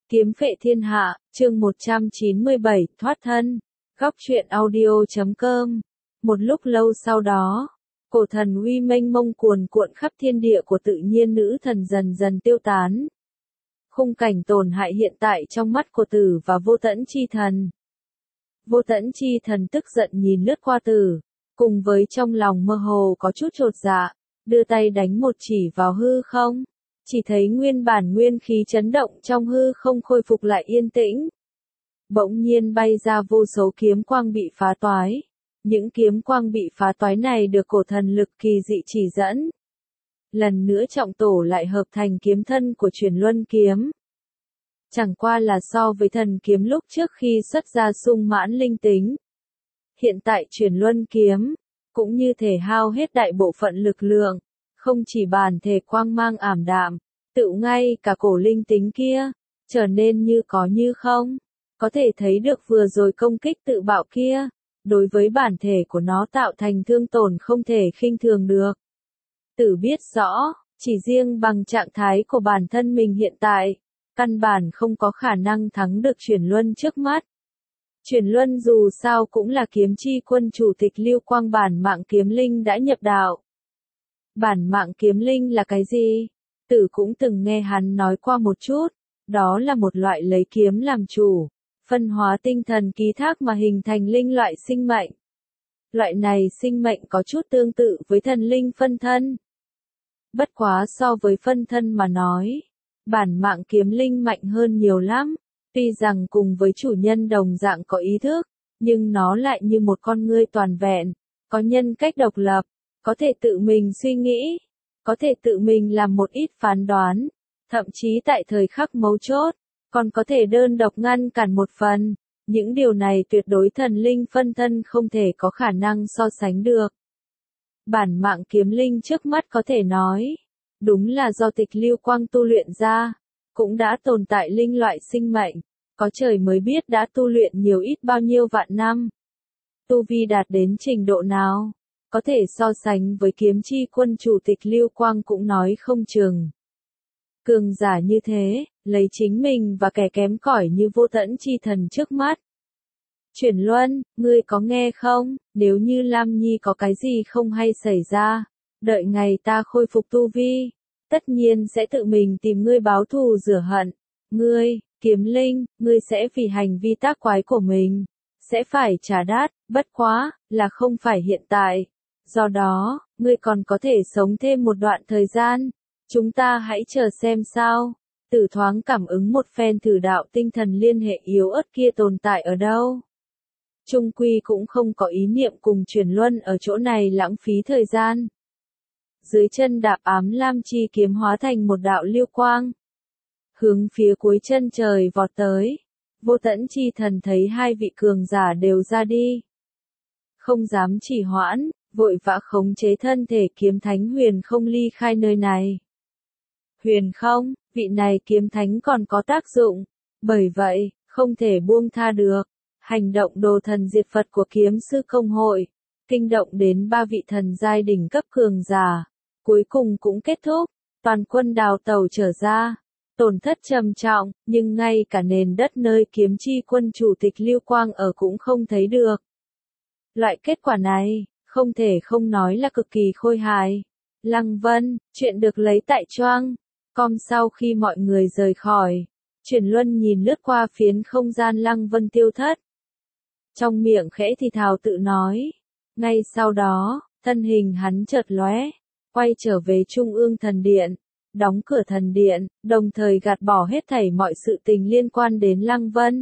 Kiếm phệ thiên hạ, chương 197, thoát thân. Góc truyện audio.com. Một lúc lâu sau đó, cổ thần uy mênh mông cuồn cuộn khắp thiên địa của tự nhiên nữ thần dần dần tiêu tán. Khung cảnh tổn hại hiện tại trong mắt của Tử và Vô Tẫn Chi Thần. Vô Tẫn Chi Thần tức giận nhìn lướt qua Tử, cùng với trong lòng mơ hồ có chút chột dạ, đưa tay đánh một chỉ vào hư không. Chỉ thấy nguyên bản nguyên khí chấn động trong hư không khôi phục lại yên tĩnh. Bỗng nhiên bay ra vô số kiếm quang bị phá toái. Những kiếm quang bị phá toái này được cổ thần lực kỳ dị chỉ dẫn. Lần nữa trọng tổ lại hợp thành kiếm thân của Chuyển Luân kiếm. Chẳng qua là so với thần kiếm lúc trước khi xuất ra sung mãn linh tính. Hiện tại Chuyển Luân kiếm, cũng như thể hao hết đại bộ phận lực lượng. Không chỉ bản thể quang mang ảm đạm, tự ngay cả cổ linh tính kia, trở nên như có như không. Có thể thấy được vừa rồi công kích tự bạo kia, đối với bản thể của nó tạo thành thương tổn không thể khinh thường được. Tử biết rõ, chỉ riêng bằng trạng thái của bản thân mình hiện tại, căn bản không có khả năng thắng được Chuyển Luân trước mắt. Chuyển Luân dù sao cũng là kiếm chi quân chủ tịch Lưu Quang bản mạng kiếm linh đã nhập đạo. Bản mạng kiếm linh là cái gì? Tử cũng từng nghe hắn nói qua một chút, đó là một loại lấy kiếm làm chủ, phân hóa tinh thần ký thác mà hình thành linh loại sinh mệnh. Loại này sinh mệnh có chút tương tự với thần linh phân thân. Bất quá so với phân thân mà nói, bản mạng kiếm linh mạnh hơn nhiều lắm, tuy rằng cùng với chủ nhân đồng dạng có ý thức, nhưng nó lại như một con ngươi toàn vẹn, có nhân cách độc lập. Có thể tự mình suy nghĩ, có thể tự mình làm một ít phán đoán, thậm chí tại thời khắc mấu chốt, còn có thể đơn độc ngăn cản một phần. Những điều này tuyệt đối thần linh phân thân không thể có khả năng so sánh được. Bản mạng kiếm linh trước mắt có thể nói, đúng là do tịch Lưu Quang tu luyện ra, cũng đã tồn tại linh loại sinh mệnh, có trời mới biết đã tu luyện nhiều ít bao nhiêu vạn năm. Tu vi đạt đến trình độ nào? Có thể so sánh với kiếm chi quân chủ tịch Lưu Quang cũng nói không chừng. Cường giả như thế, lấy chính mình và kẻ kém cỏi như Vô Tẫn Chi Thần trước mắt. Chuyển Luân, ngươi có nghe không? Nếu như Lam Nhi có cái gì không hay xảy ra, đợi ngày ta khôi phục tu vi, tất nhiên sẽ tự mình tìm ngươi báo thù rửa hận. Ngươi, kiếm linh, ngươi sẽ vì hành vi tác quái của mình, sẽ phải trả đát, bất quá, là không phải hiện tại. Do đó, ngươi còn có thể sống thêm một đoạn thời gian. Chúng ta hãy chờ xem sao. Tử thoáng cảm ứng một phen thử đạo tinh thần liên hệ yếu ớt kia tồn tại ở đâu. Trung quy cũng không có ý niệm cùng Chuyển Luân ở chỗ này lãng phí thời gian. Dưới chân đạp ám lam chi kiếm hóa thành một đạo lưu quang. Hướng phía cuối chân trời vọt tới. Vô Tẫn Chi Thần thấy hai vị cường giả đều ra đi. Không dám trì hoãn, vội vã khống chế thân thể kiếm thánh Huyền Không ly khai nơi này. Huyền Không, vị này kiếm thánh còn có tác dụng, bởi vậy, không thể buông tha được. Hành động đồ thần diệt Phật của kiếm sư công hội, kinh động đến ba vị thần giai đỉnh cấp cường giả, cuối cùng cũng kết thúc, toàn quân đào tẩu trở ra. Tổn thất trầm trọng, nhưng ngay cả nền đất nơi kiếm chi quân chủ tịch Lưu Quang ở cũng không thấy được. Loại kết quả này, không thể không nói là cực kỳ khôi hài. Lăng Vân, chuyện được lấy tại Choang. Com sau khi mọi người rời khỏi, Chuyển Luân nhìn lướt qua phiến không gian Lăng Vân tiêu thất. Trong miệng khẽ thì thào tự nói. Ngay sau đó, thân hình hắn chợt lóe, quay trở về Trung ương thần điện, đóng cửa thần điện, đồng thời gạt bỏ hết thảy mọi sự tình liên quan đến Lăng Vân.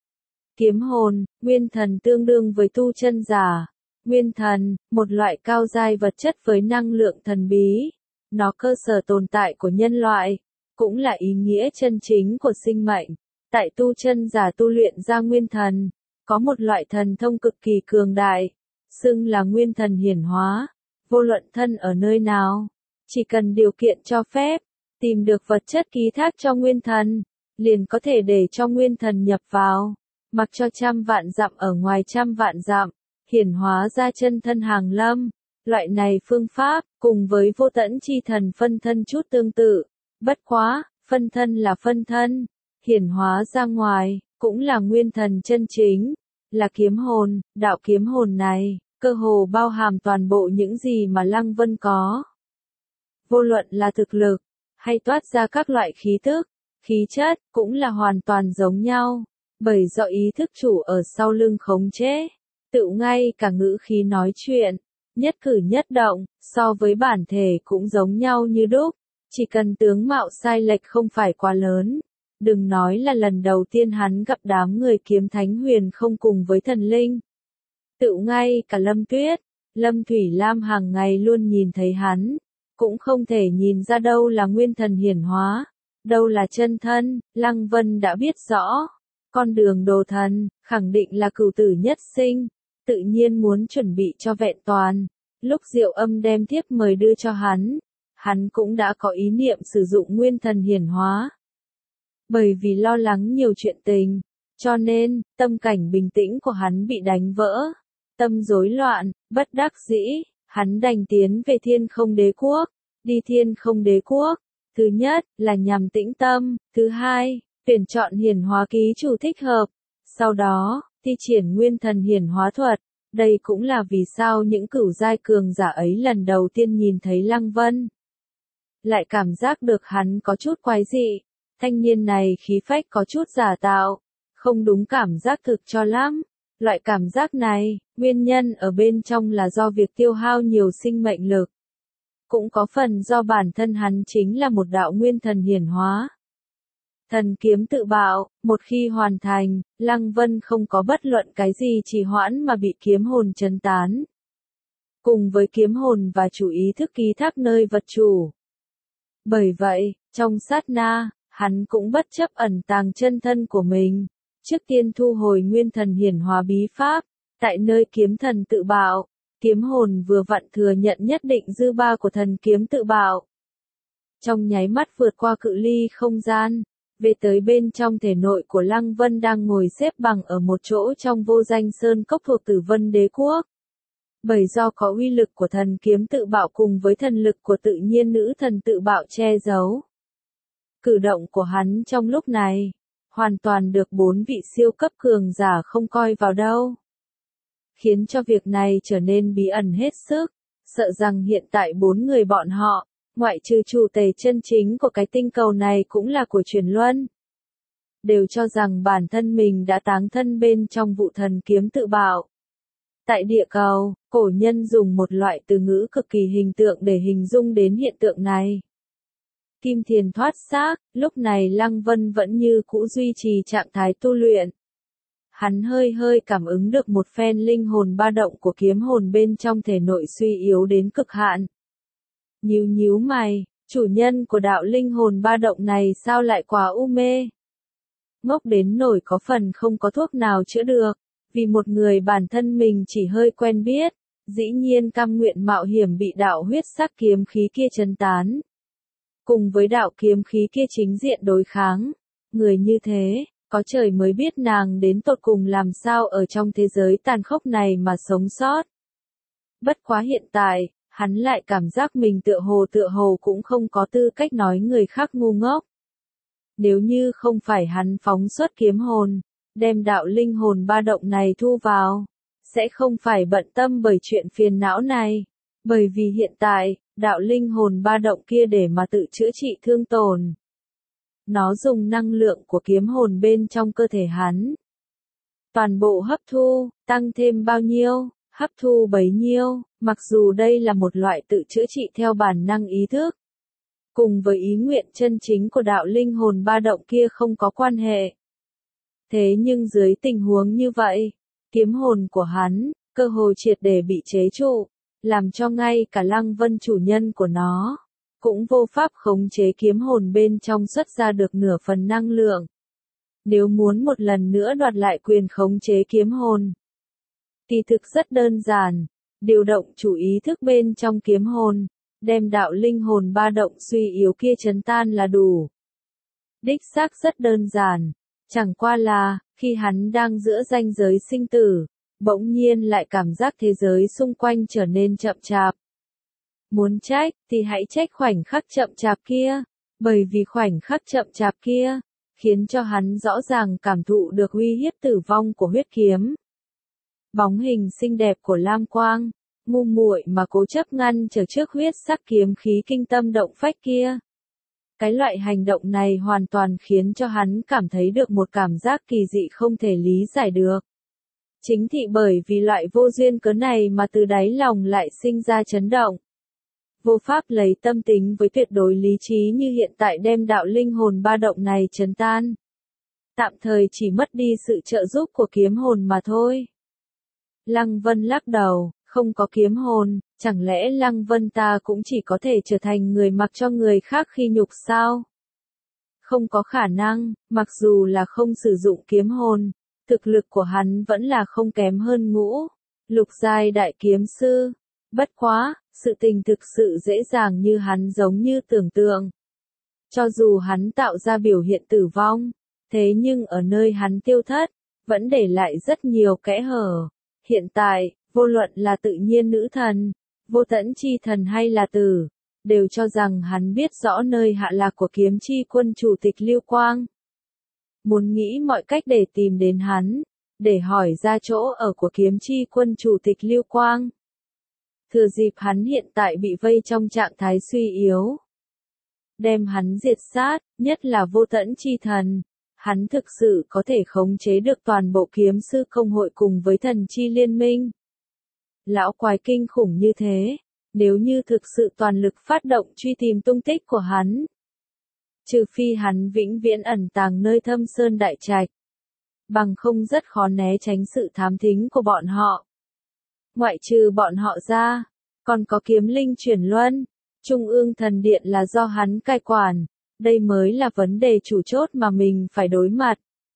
Kiếm hồn, nguyên thần tương đương với tu chân giả. Nguyên thần, một loại cao giai vật chất với năng lượng thần bí. Nó cơ sở tồn tại của nhân loại, cũng là ý nghĩa chân chính của sinh mệnh. Tại tu chân giả tu luyện ra nguyên thần, có một loại thần thông cực kỳ cường đại, xưng là nguyên thần hiển hóa. Vô luận thân ở nơi nào, chỉ cần điều kiện cho phép, tìm được vật chất ký thác cho nguyên thần, liền có thể để cho nguyên thần nhập vào, mặc cho trăm vạn dặm ở ngoài trăm vạn dặm. Hiển hóa ra chân thân hàng lâm. Loại này phương pháp, cùng với Vô Tẫn Chi Thần phân thân chút tương tự. Bất quá, phân thân là phân thân. hiển hóa ra ngoài, cũng là nguyên thần chân chính, là kiếm hồn, đạo kiếm hồn này, cơ hồ bao hàm toàn bộ những gì mà Lăng Vân có. Vô luận là thực lực, hay toát ra các loại khí tức, khí chất, cũng là hoàn toàn giống nhau, bởi do ý thức chủ ở sau lưng khống chế, tự ngay cả ngữ khí nói chuyện, nhất cử nhất động, so với bản thể cũng giống nhau như đúc, chỉ cần tướng mạo sai lệch không phải quá lớn. Đừng nói là lần đầu tiên hắn gặp đám người kiếm thánh huyền không cùng với thần linh. Tự ngay cả Lâm Tuyết, Lâm Thủy Lam hàng ngày luôn nhìn thấy hắn, cũng không thể nhìn ra đâu là nguyên thần hiển hóa, đâu là chân thân. Lăng Vân đã biết rõ, con đường đồ thần, khẳng định là cửu tử nhất sinh, tự nhiên muốn chuẩn bị cho vẹn toàn. Lúc Diệu Âm đem thiếp mời đưa cho hắn cũng đã có ý niệm sử dụng nguyên thần hiển hóa. Bởi vì lo lắng nhiều chuyện tình, cho nên, tâm cảnh bình tĩnh của hắn bị đánh vỡ. Tâm rối loạn, bất đắc dĩ, hắn đành tiến về Thiên Không Đế Quốc. Đi Thiên Không Đế Quốc, thứ nhất, là nhằm tĩnh tâm, thứ hai, tuyển chọn hiển hóa ký chủ thích hợp. Sau đó, thi triển nguyên thần hiển hóa thuật. Đây cũng là vì sao những cửu giai cường giả ấy lần đầu tiên nhìn thấy Lăng Vân, lại cảm giác được hắn có chút quái dị. Thanh niên này khí phách có chút giả tạo, không đúng cảm giác thực cho lắm. Loại cảm giác này, nguyên nhân ở bên trong là do việc tiêu hao nhiều sinh mệnh lực. Cũng có phần do bản thân hắn chính là một đạo nguyên thần hiển hóa. Thần kiếm tự bạo, một khi hoàn thành, Lăng Vân không có bất luận cái gì trì hoãn mà bị kiếm hồn chấn tán. Cùng với kiếm hồn và chủ ý thức ký thác nơi vật chủ. Bởi vậy, trong sát na, hắn cũng bất chấp ẩn tàng chân thân của mình, trước tiên thu hồi nguyên thần hiển hóa bí pháp, tại nơi kiếm thần tự bạo, kiếm hồn vừa vặn thừa nhận nhất định dư ba của thần kiếm tự bạo. Trong nháy mắt vượt qua cự ly không gian, về tới bên trong thể nội của Lăng Vân đang ngồi xếp bằng ở một chỗ trong vô danh sơn cốc thuộc Tử Vân Đế Quốc. Bởi do có uy lực của thần kiếm tự bạo cùng với thần lực của tự nhiên nữ thần tự bạo che giấu. Cử động của hắn trong lúc này, hoàn toàn được 4 vị siêu cấp cường giả không coi vào đâu. Khiến cho việc này trở nên bí ẩn hết sức, sợ rằng hiện tại 4 người bọn họ, ngoại trừ chủ tề chân chính của cái tinh cầu này cũng là của truyền luân. Đều cho rằng bản thân mình đã táng thân bên trong vụ thần kiếm tự bạo. Tại địa cầu, cổ nhân dùng một loại từ ngữ cực kỳ hình tượng để hình dung đến hiện tượng này. Kim thiền thoát xác, lúc này Lăng Vân vẫn như cũ duy trì trạng thái tu luyện. Hắn hơi cảm ứng được một phen linh hồn ba động của kiếm hồn bên trong thể nội suy yếu đến cực hạn. Nhíu mày, chủ nhân của đạo linh hồn ba động này sao lại quá u mê? Ngốc đến nổi có phần không có thuốc nào chữa được, vì một người bản thân mình chỉ hơi quen biết, dĩ nhiên cam nguyện mạo hiểm bị đạo huyết sắc kiếm khí kia chấn tán. Cùng với đạo kiếm khí kia chính diện đối kháng, người như thế, có trời mới biết nàng đến tột cùng làm sao ở trong thế giới tàn khốc này mà sống sót. Bất quá hiện tại, hắn lại cảm giác mình tựa hồ cũng không có tư cách nói người khác ngu ngốc. Nếu như không phải hắn phóng xuất kiếm hồn, đem đạo linh hồn ba động này thu vào, sẽ không phải bận tâm bởi chuyện phiền não này. Bởi vì hiện tại, đạo linh hồn ba động kia để mà tự chữa trị thương tổn. Nó dùng năng lượng của kiếm hồn bên trong cơ thể hắn. Toàn bộ hấp thu, tăng thêm bao nhiêu, hấp thu bấy nhiêu, mặc dù đây là một loại tự chữa trị theo bản năng ý thức. Cùng với ý nguyện chân chính của đạo linh hồn ba động kia không có quan hệ. Thế nhưng dưới tình huống như vậy, kiếm hồn của hắn, cơ hồ triệt để bị chế trụ, làm cho ngay cả Lăng Vân chủ nhân của nó, cũng vô pháp khống chế kiếm hồn bên trong xuất ra được nửa phần năng lượng. Nếu muốn một lần nữa đoạt lại quyền khống chế kiếm hồn, kỳ thực rất đơn giản, điều động chủ ý thức bên trong kiếm hồn, đem đạo linh hồn ba động suy yếu kia chấn tan là đủ. Đích xác rất đơn giản, chẳng qua là, khi hắn đang giữa ranh giới sinh tử, bỗng nhiên lại cảm giác thế giới xung quanh trở nên chậm chạp. Muốn trách, thì hãy trách khoảnh khắc chậm chạp kia, bởi vì khoảnh khắc chậm chạp kia, khiến cho hắn rõ ràng cảm thụ được uy hiếp tử vong của huyết kiếm. Bóng hình xinh đẹp của Lam Quang, ngu muội mà cố chấp ngăn trở trước huyết sắc kiếm khí kinh tâm động phách kia. Cái loại hành động này hoàn toàn khiến cho hắn cảm thấy được một cảm giác kỳ dị không thể lý giải được. Chính thị bởi vì loại vô duyên cớ này mà từ đáy lòng lại sinh ra chấn động. Vô pháp lấy tâm tính với tuyệt đối lý trí như hiện tại đem đạo linh hồn ba động này chấn tan. Tạm thời chỉ mất đi sự trợ giúp của kiếm hồn mà thôi. Lăng Vân lắc đầu, không có kiếm hồn, chẳng lẽ Lăng Vân ta cũng chỉ có thể trở thành người mặc cho người khác khi nhục sao? Không có khả năng, mặc dù là không sử dụng kiếm hồn, thực lực của hắn vẫn là không kém hơn ngũ lục giai đại kiếm sư. Bất quá, sự tình thực sự dễ dàng như hắn giống như tưởng tượng. Cho dù hắn tạo ra biểu hiện tử vong, thế nhưng ở nơi hắn tiêu thất, vẫn để lại rất nhiều kẽ hở. Hiện tại, vô luận là tự nhiên nữ thần, vô tẫn chi thần hay là tử, đều cho rằng hắn biết rõ nơi hạ lạc của kiếm chi quân chủ tịch Lưu Quang. Muốn nghĩ mọi cách để tìm đến hắn, để hỏi ra chỗ ở của kiếm chi quân chủ tịch Lưu Quang. Thừa dịp hắn hiện tại bị vây trong trạng thái suy yếu, đem hắn diệt sát, nhất là vô tẫn chi thần. Hắn thực sự có thể khống chế được toàn bộ kiếm sư công hội cùng với thần chi liên minh. Lão quái kinh khủng như thế, nếu như thực sự toàn lực phát động truy tìm tung tích của hắn. Trừ phi hắn vĩnh viễn ẩn tàng nơi thâm sơn đại trạch. Bằng không rất khó né tránh sự thám thính của bọn họ. Ngoại trừ bọn họ ra, còn có kiếm linh chuyển luân, Trung ương thần điện là do hắn cai quản. Đây mới là vấn đề chủ chốt mà mình phải đối mặt.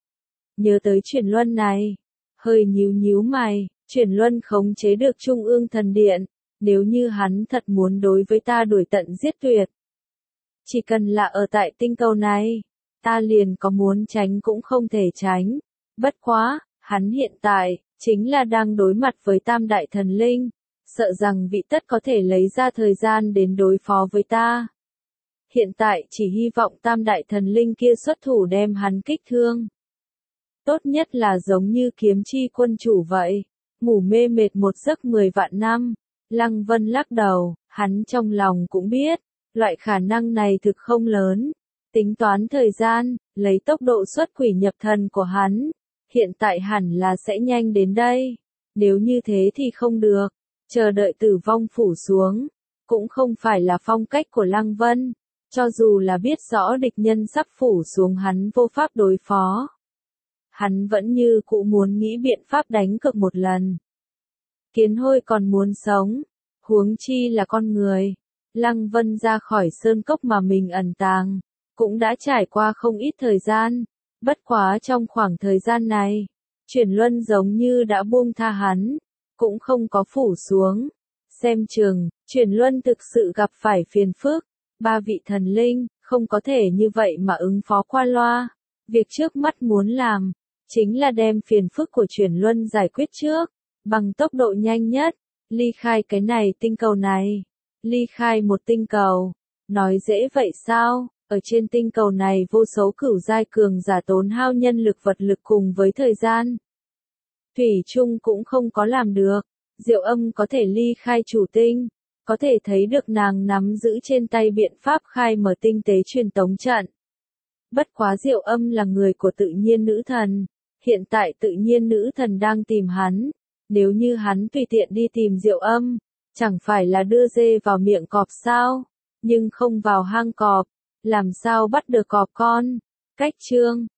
Nhớ tới chuyển luân này, hơi nhíu mày, chuyển luân khống chế được Trung ương thần điện, nếu như hắn thật muốn đối với ta đuổi tận giết tuyệt. Chỉ cần là ở tại tinh cầu này, ta liền có muốn tránh cũng không thể tránh. Bất quá, hắn hiện tại, chính là đang đối mặt với tam đại thần linh, sợ rằng vị tất có thể lấy ra thời gian đến đối phó với ta. Hiện tại chỉ hy vọng tam đại thần linh kia xuất thủ đem hắn kích thương. Tốt nhất là giống như kiếm chi quân chủ vậy, ngủ mê mệt một giấc 10 vạn năm. Lăng Vân lắc đầu, hắn trong lòng cũng biết, loại khả năng này thực không lớn. Tính toán thời gian, lấy tốc độ xuất quỷ nhập thần của hắn, hiện tại hẳn là sẽ nhanh đến đây. Nếu như thế thì không được, chờ đợi tử vong phủ xuống, cũng không phải là phong cách của Lăng Vân. Cho dù là biết rõ địch nhân sắp phủ xuống hắn vô pháp đối phó. Hắn vẫn như cũ muốn nghĩ biện pháp đánh cược một lần. Kiến hôi còn muốn sống, huống chi là con người. Lăng Vân ra khỏi sơn cốc mà mình ẩn tàng, cũng đã trải qua không ít thời gian. Bất quá trong khoảng thời gian này, chuyển luân giống như đã buông tha hắn, cũng không có phủ xuống. Xem chừng, chuyển luân thực sự gặp phải phiền phức. 3 vị thần linh, không có thể như vậy mà ứng phó qua loa. Việc trước mắt muốn làm, chính là đem phiền phức của chuyển luân giải quyết trước, bằng tốc độ nhanh nhất, ly khai cái này tinh cầu này. Ly khai một tinh cầu, nói dễ vậy sao? Ở trên tinh cầu này vô số cửu giai cường giả tốn hao nhân lực vật lực cùng với thời gian. Thủy chung cũng không có làm được. Diệu Âm có thể ly khai chủ tinh, có thể thấy được nàng nắm giữ trên tay biện pháp khai mở tinh tế truyền tống trận. Bất quá Diệu Âm là người của tự nhiên nữ thần, hiện tại tự nhiên nữ thần đang tìm hắn, nếu như hắn tùy tiện đi tìm Diệu Âm, chẳng phải là đưa dê vào miệng cọp sao, nhưng không vào hang cọp, làm sao bắt được cọp con. Cách chương